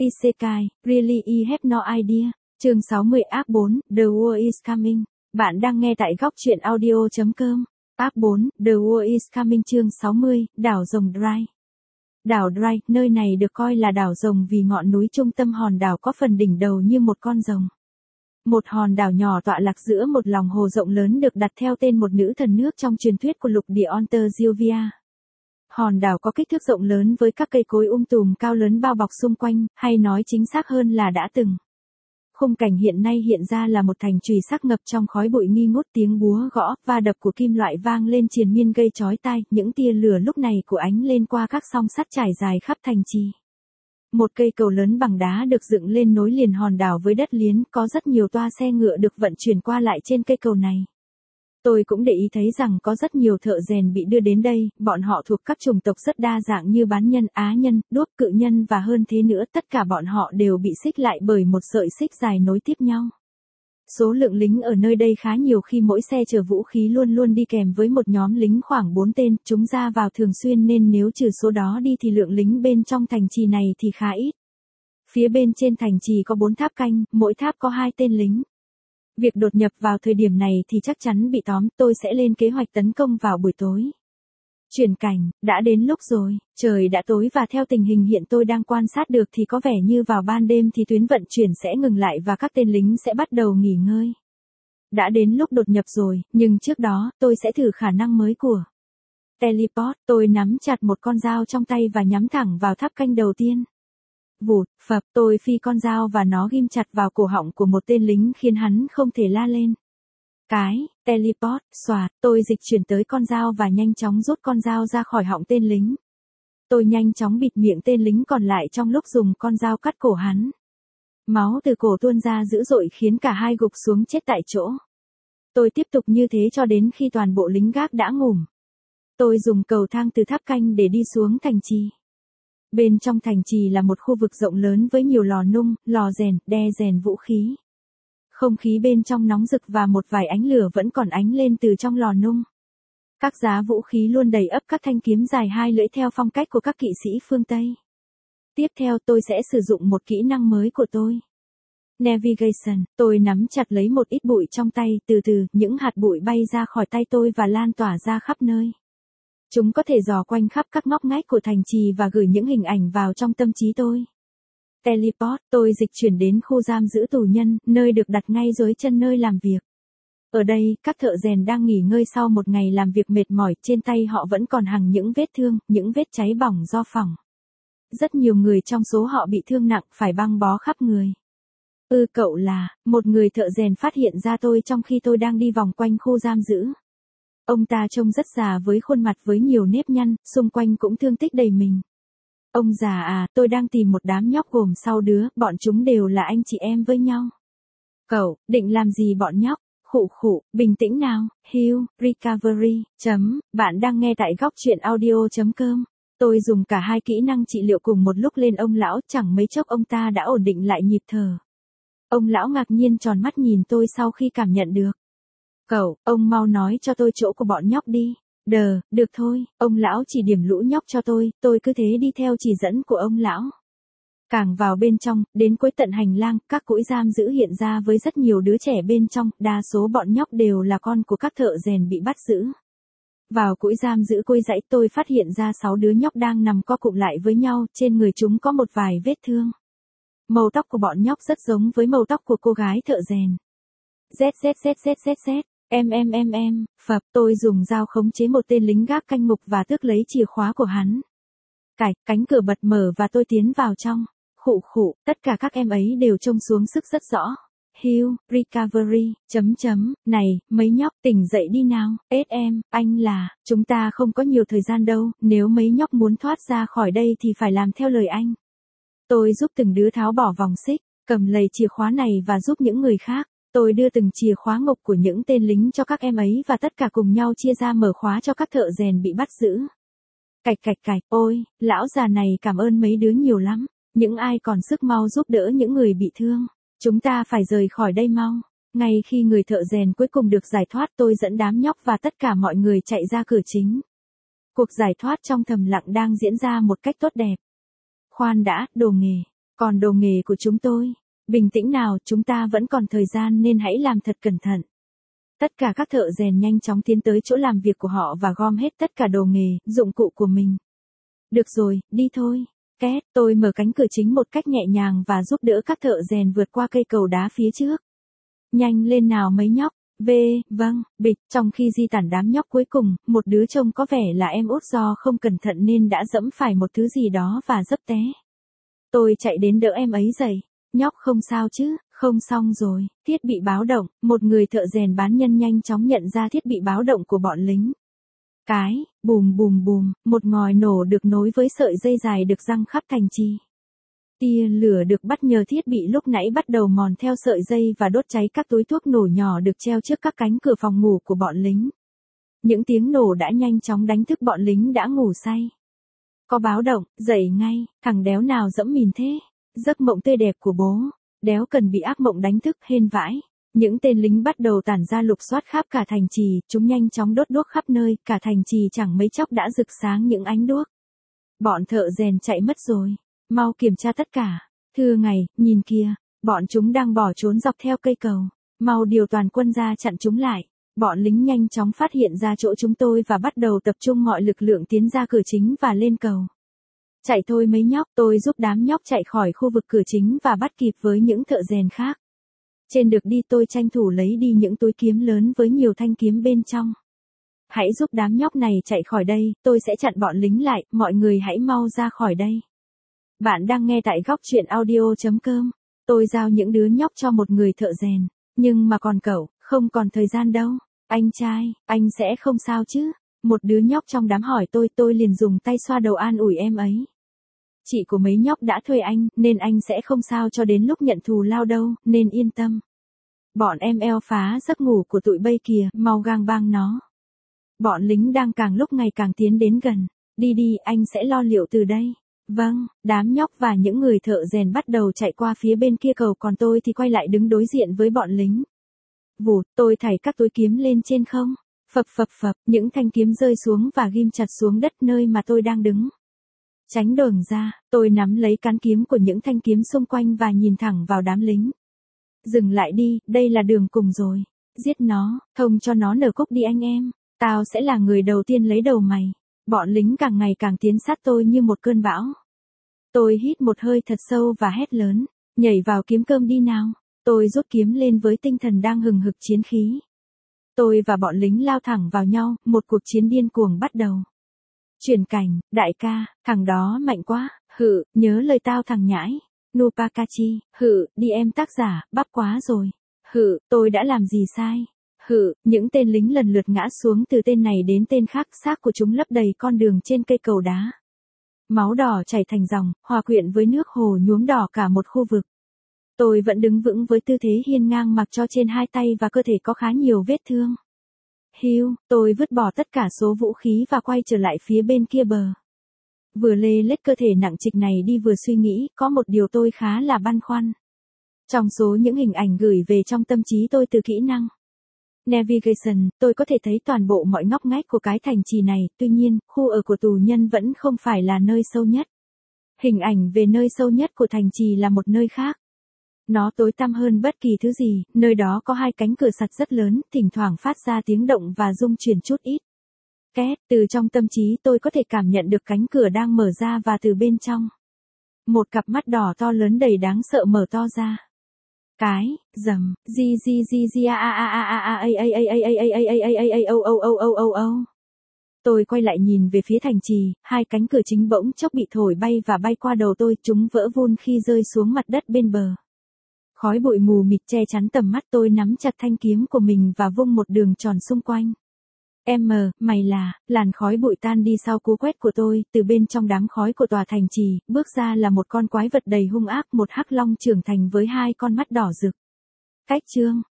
Isekai, really I have no idea. Chương 60 Act 4, The War is Coming. Bạn đang nghe tại góc truyện audio.com. Act 4, The War is Coming chương 60, đảo rồng Dry. Đảo Dry, nơi này được coi là đảo rồng vì ngọn núi trung tâm hòn đảo có phần đỉnh đầu như một con rồng. Một hòn đảo nhỏ tọa lạc giữa một lòng hồ rộng lớn được đặt theo tên một nữ thần nước trong truyền thuyết của lục địa Ontario. Hòn đảo có kích thước rộng lớn với các cây cối tùm cao lớn bao bọc xung quanh, hay nói chính xác hơn là đã từng. Khung cảnh hiện nay hiện ra là một thành trùy sắc ngập trong khói bụi nghi ngút, tiếng búa gõ, va đập của kim loại vang lên triền miên gây chói tai, những tia lửa lúc này của ánh lên qua các song sắt trải dài khắp thành trì. Một cây cầu lớn bằng đá được dựng lên nối liền hòn đảo với đất liền, có rất nhiều toa xe ngựa được vận chuyển qua lại trên cây cầu này. Tôi cũng để ý thấy rằng có rất nhiều thợ rèn bị đưa đến đây, bọn họ thuộc các chủng tộc rất đa dạng như bán nhân, á nhân, đuốc, cự nhân và hơn thế nữa, tất cả bọn họ đều bị xích lại bởi một sợi xích dài nối tiếp nhau. Số lượng lính ở nơi đây khá nhiều khi mỗi xe chở vũ khí luôn luôn đi kèm với một nhóm lính khoảng 4 tên, chúng ra vào thường xuyên nên nếu trừ số đó đi thì lượng lính bên trong thành trì này thì khá ít. Phía bên trên thành trì có 4 tháp canh, mỗi tháp có 2 tên lính. Việc đột nhập vào thời điểm này thì chắc chắn bị tóm, tôi sẽ lên kế hoạch tấn công vào buổi tối. Chuyển cảnh, đã đến lúc rồi, trời đã tối và theo tình hình hiện tôi đang quan sát được thì có vẻ như vào ban đêm thì tuyến vận chuyển sẽ ngừng lại và các tên lính sẽ bắt đầu nghỉ ngơi. Đã đến lúc đột nhập rồi, nhưng trước đó, tôi sẽ thử khả năng mới của Teleport. Tôi nắm chặt một con dao trong tay và nhắm thẳng vào tháp canh đầu tiên. Vụt, phập, tôi phi con dao và nó ghim chặt vào cổ họng của một tên lính khiến hắn không thể la lên. Teleport, xoạt, tôi dịch chuyển tới con dao và nhanh chóng rút con dao ra khỏi họng tên lính. Tôi nhanh chóng bịt miệng tên lính còn lại trong lúc dùng con dao cắt cổ hắn. Máu từ cổ tuôn ra dữ dội khiến cả hai gục xuống chết tại chỗ. Tôi tiếp tục như thế cho đến khi toàn bộ lính gác đã ngủm. Tôi dùng cầu thang từ tháp canh để đi xuống thành trì. Bên trong thành trì là một khu vực rộng lớn với nhiều lò nung, lò rèn, đe rèn vũ khí. Không khí bên trong nóng rực và một vài ánh lửa vẫn còn ánh lên từ trong lò nung. Các giá vũ khí luôn đầy ắp các thanh kiếm dài 2 lưỡi theo phong cách của các kỵ sĩ phương Tây. Tiếp theo tôi sẽ sử dụng một kỹ năng mới của tôi. Navigation, tôi nắm chặt lấy một ít bụi trong tay, từ từ, những hạt bụi bay ra khỏi tay tôi và lan tỏa ra khắp nơi. Chúng có thể dò quanh khắp các ngóc ngách của thành trì và gửi những hình ảnh vào trong tâm trí tôi. Teleport, tôi dịch chuyển đến khu giam giữ tù nhân, nơi được đặt ngay dưới chân nơi làm việc. Ở đây, các thợ rèn đang nghỉ ngơi sau một ngày làm việc mệt mỏi, trên tay họ vẫn còn hằn những vết thương, những vết cháy bỏng do phỏng. Rất nhiều người trong số họ bị thương nặng, phải băng bó khắp người. Cậu là, một người thợ rèn phát hiện ra tôi trong khi tôi đang đi vòng quanh khu giam giữ. Ông ta trông rất già với khuôn mặt với nhiều nếp nhăn, xung quanh cũng thương tích đầy mình. Ông già à, tôi đang tìm một đám nhóc gồm 6 đứa, bọn chúng đều là anh chị em với nhau. Cậu, định làm gì bọn nhóc? Khụ, bình tĩnh nào, heal, recovery, bạn đang nghe tại góc truyện audio.com. Tôi dùng cả 2 kỹ năng trị liệu cùng một lúc lên ông lão, chẳng mấy chốc ông ta đã ổn định lại nhịp thở. Ông lão ngạc nhiên tròn mắt nhìn tôi sau khi cảm nhận được. Cậu, ông mau nói cho tôi chỗ của bọn nhóc đi. Được thôi, ông lão chỉ điểm lũ nhóc cho tôi cứ thế đi theo chỉ dẫn của ông lão. Càng vào bên trong, đến cuối tận hành lang, các cũi giam giữ hiện ra với rất nhiều đứa trẻ bên trong, đa số bọn nhóc đều là con của các thợ rèn bị bắt giữ. Vào cũi giam giữ côi dãy tôi phát hiện ra 6 đứa nhóc đang nằm co cụm lại với nhau, trên người chúng có một vài vết thương. Màu tóc của bọn nhóc rất giống với màu tóc của cô gái thợ rèn. Phập, tôi dùng dao khống chế một tên lính gác canh ngục và tước lấy chìa khóa của hắn. Cánh cửa bật mở và tôi tiến vào trong. Khụ, tất cả các em ấy đều trông xuống sức rất rõ. Heal, recovery, này, mấy nhóc tỉnh dậy đi nào, anh là, chúng ta không có nhiều thời gian đâu, nếu mấy nhóc muốn thoát ra khỏi đây thì phải làm theo lời anh. Tôi giúp từng đứa tháo bỏ vòng xích, cầm lấy chìa khóa này và giúp những người khác. Tôi đưa từng chìa khóa ngục của những tên lính cho các em ấy và tất cả cùng nhau chia ra mở khóa cho các thợ rèn bị bắt giữ. Ôi, lão già này cảm ơn mấy đứa nhiều lắm. Những ai còn sức mau giúp đỡ những người bị thương. Chúng ta phải rời khỏi đây mau. Ngay khi người thợ rèn cuối cùng được giải thoát, tôi dẫn đám nhóc và tất cả mọi người chạy ra cửa chính. Cuộc giải thoát trong thầm lặng đang diễn ra một cách tốt đẹp. Khoan đã, đồ nghề. Còn đồ nghề của chúng tôi, bình tĩnh nào, chúng ta vẫn còn thời gian nên hãy làm thật cẩn thận. Tất cả các thợ rèn nhanh chóng tiến tới chỗ làm việc của họ và gom hết tất cả đồ nghề, dụng cụ của mình. Được rồi, đi thôi. Két, tôi mở cánh cửa chính một cách nhẹ nhàng và giúp đỡ các thợ rèn vượt qua cây cầu đá phía trước. Nhanh lên nào mấy nhóc. Vâng, bịch, trong khi di tản đám nhóc cuối cùng, một đứa trông có vẻ là em út do không cẩn thận nên đã dẫm phải một thứ gì đó và dấp té. Tôi chạy đến đỡ em ấy dậy. Nhóc không sao chứ, không xong rồi, thiết bị báo động, một người thợ rèn bán nhân nhanh chóng nhận ra thiết bị báo động của bọn lính. Bùm bùm bùm, một ngòi nổ được nối với sợi dây dài được giăng khắp thành trì. Tia lửa được bắt nhờ thiết bị lúc nãy bắt đầu mòn theo sợi dây và đốt cháy các túi thuốc nổ nhỏ được treo trước các cánh cửa phòng ngủ của bọn lính. Những tiếng nổ đã nhanh chóng đánh thức bọn lính đã ngủ say. Có báo động, dậy ngay, thằng đéo nào dẫm mìn thế. Giấc mộng tươi đẹp của bố, đéo cần bị ác mộng đánh thức, hên vãi. Những tên lính bắt đầu tản ra lục soát khắp cả thành trì, chúng nhanh chóng đốt đuốc khắp nơi, cả thành trì chẳng mấy chốc đã rực sáng những ánh đuốc. Bọn thợ rèn chạy mất rồi, mau kiểm tra tất cả. Thưa ngài, nhìn kìa, bọn chúng đang bỏ trốn dọc theo cây cầu, mau điều toàn quân ra chặn chúng lại. Bọn lính nhanh chóng phát hiện ra chỗ chúng tôi và bắt đầu tập trung mọi lực lượng tiến ra cửa chính và lên cầu. Chạy thôi mấy nhóc, tôi giúp đám nhóc chạy khỏi khu vực cửa chính và bắt kịp với những thợ rèn khác. Trên được đi tôi tranh thủ lấy đi những túi kiếm lớn với nhiều thanh kiếm bên trong. Hãy giúp đám nhóc này chạy khỏi đây, tôi sẽ chặn bọn lính lại, mọi người hãy mau ra khỏi đây. Bạn đang nghe tại góc truyện audio.com. Tôi giao những đứa nhóc cho một người thợ rèn, nhưng mà còn cậu, không còn thời gian đâu. Anh trai, anh sẽ không sao chứ? Một đứa nhóc trong đám hỏi tôi liền dùng tay xoa đầu an ủi em ấy. Chị của mấy nhóc đã thuê anh, nên anh sẽ không sao cho đến lúc nhận thù lao đâu, nên yên tâm. Bọn em eo phá giấc ngủ của tụi bây kìa, mau gang bang nó. Bọn lính đang càng lúc ngày càng tiến đến gần. Đi đi, anh sẽ lo liệu từ đây. Vâng, đám nhóc và những người thợ rèn bắt đầu chạy qua phía bên kia cầu, còn tôi thì quay lại đứng đối diện với bọn lính. Vụt, tôi thảy các túi kiếm lên trên không. Phập, những thanh kiếm rơi xuống và ghim chặt xuống đất nơi mà tôi đang đứng. Tránh đường ra, tôi nắm lấy cán kiếm của những thanh kiếm xung quanh và nhìn thẳng vào đám lính. Dừng lại đi, đây là đường cùng rồi. Giết nó, thông cho nó nở cúc đi anh em. Tao sẽ là người đầu tiên lấy đầu mày. Bọn lính càng ngày càng tiến sát tôi như một cơn bão. Tôi hít một hơi thật sâu và hét lớn. Nhảy vào kiếm cơm đi nào. Tôi rút kiếm lên với tinh thần đang hừng hực chiến khí. Tôi và bọn lính lao thẳng vào nhau, một cuộc chiến điên cuồng bắt đầu. Chuyển cảnh, đại ca, thằng đó mạnh quá, nhớ lời tao thằng nhãi. Nupakachi, đi em tác giả, bắp quá rồi. Tôi đã làm gì sai? Những tên lính lần lượt ngã xuống từ tên này đến tên khác, xác của chúng lấp đầy con đường trên cây cầu đá. Máu đỏ chảy thành dòng, hòa quyện với nước hồ nhuốm đỏ cả một khu vực. Tôi vẫn đứng vững với tư thế hiên ngang mặc cho trên hai tay và cơ thể có khá nhiều vết thương. Tôi vứt bỏ tất cả số vũ khí và quay trở lại phía bên kia bờ. Vừa lê lết cơ thể nặng trịch này đi vừa suy nghĩ, có một điều tôi khá là băn khoăn. Trong số những hình ảnh gửi về trong tâm trí tôi từ kỹ năng Navigation, tôi có thể thấy toàn bộ mọi ngóc ngách của cái thành trì này, tuy nhiên, khu ở của tù nhân vẫn không phải là nơi sâu nhất. Hình ảnh về nơi sâu nhất của thành trì là một nơi khác. Nó tối tăm hơn bất kỳ thứ gì, nơi đó có hai cánh cửa sắt rất lớn, thỉnh thoảng phát ra tiếng động và rung chuyển chút ít. Két, từ trong tâm trí tôi có thể cảm nhận được cánh cửa đang mở ra và từ bên trong. Một cặp mắt đỏ to lớn đầy đáng sợ mở to ra. Rầm, Tôi quay lại nhìn về phía thành trì, hai cánh cửa chính bỗng chốc bị thổi bay và bay qua đầu tôi, chúng vỡ vụn khi rơi xuống mặt đất bên bờ. Khói bụi mù mịt che chắn tầm mắt, tôi nắm chặt thanh kiếm của mình và vung một đường tròn xung quanh. Mày là, làn khói bụi tan đi sau cú quét của tôi, từ bên trong đám khói của tòa thành trì, bước ra là một con quái vật đầy hung ác, một hắc long trưởng thành với hai con mắt đỏ rực. Cách chương,